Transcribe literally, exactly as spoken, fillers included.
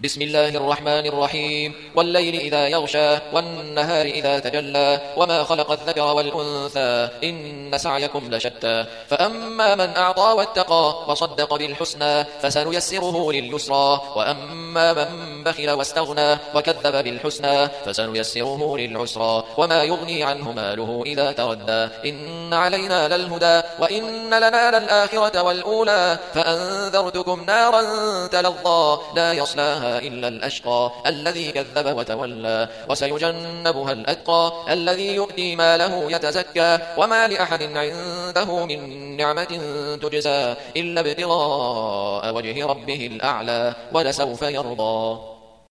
بسم الله الرحمن الرحيم والليل إذا يغشى والنهار إذا تجلى وما خلق الذكر والأنثى إن سعيكم لشتى فأما من أعطى واتقى وصدق بالحسنى فسنيسره لليسرى وأما من بخل واستغنى وكذب بالحسنى فسنيسره للعسرى وما يغني عنه ماله إذا تردى إن علينا للهدى وإن لنا للآخرة والأولى فأنذرتكم نارا تلظى لا يصلاها إلا الأشقى الذي كذب وتولى وسيجنبها الأتقى الذي يؤتي ماله يتزكى وما لأحد عنده من نعمة تجزى إلا ابتغاء وجه ربه الأعلى ولسوف يرضى.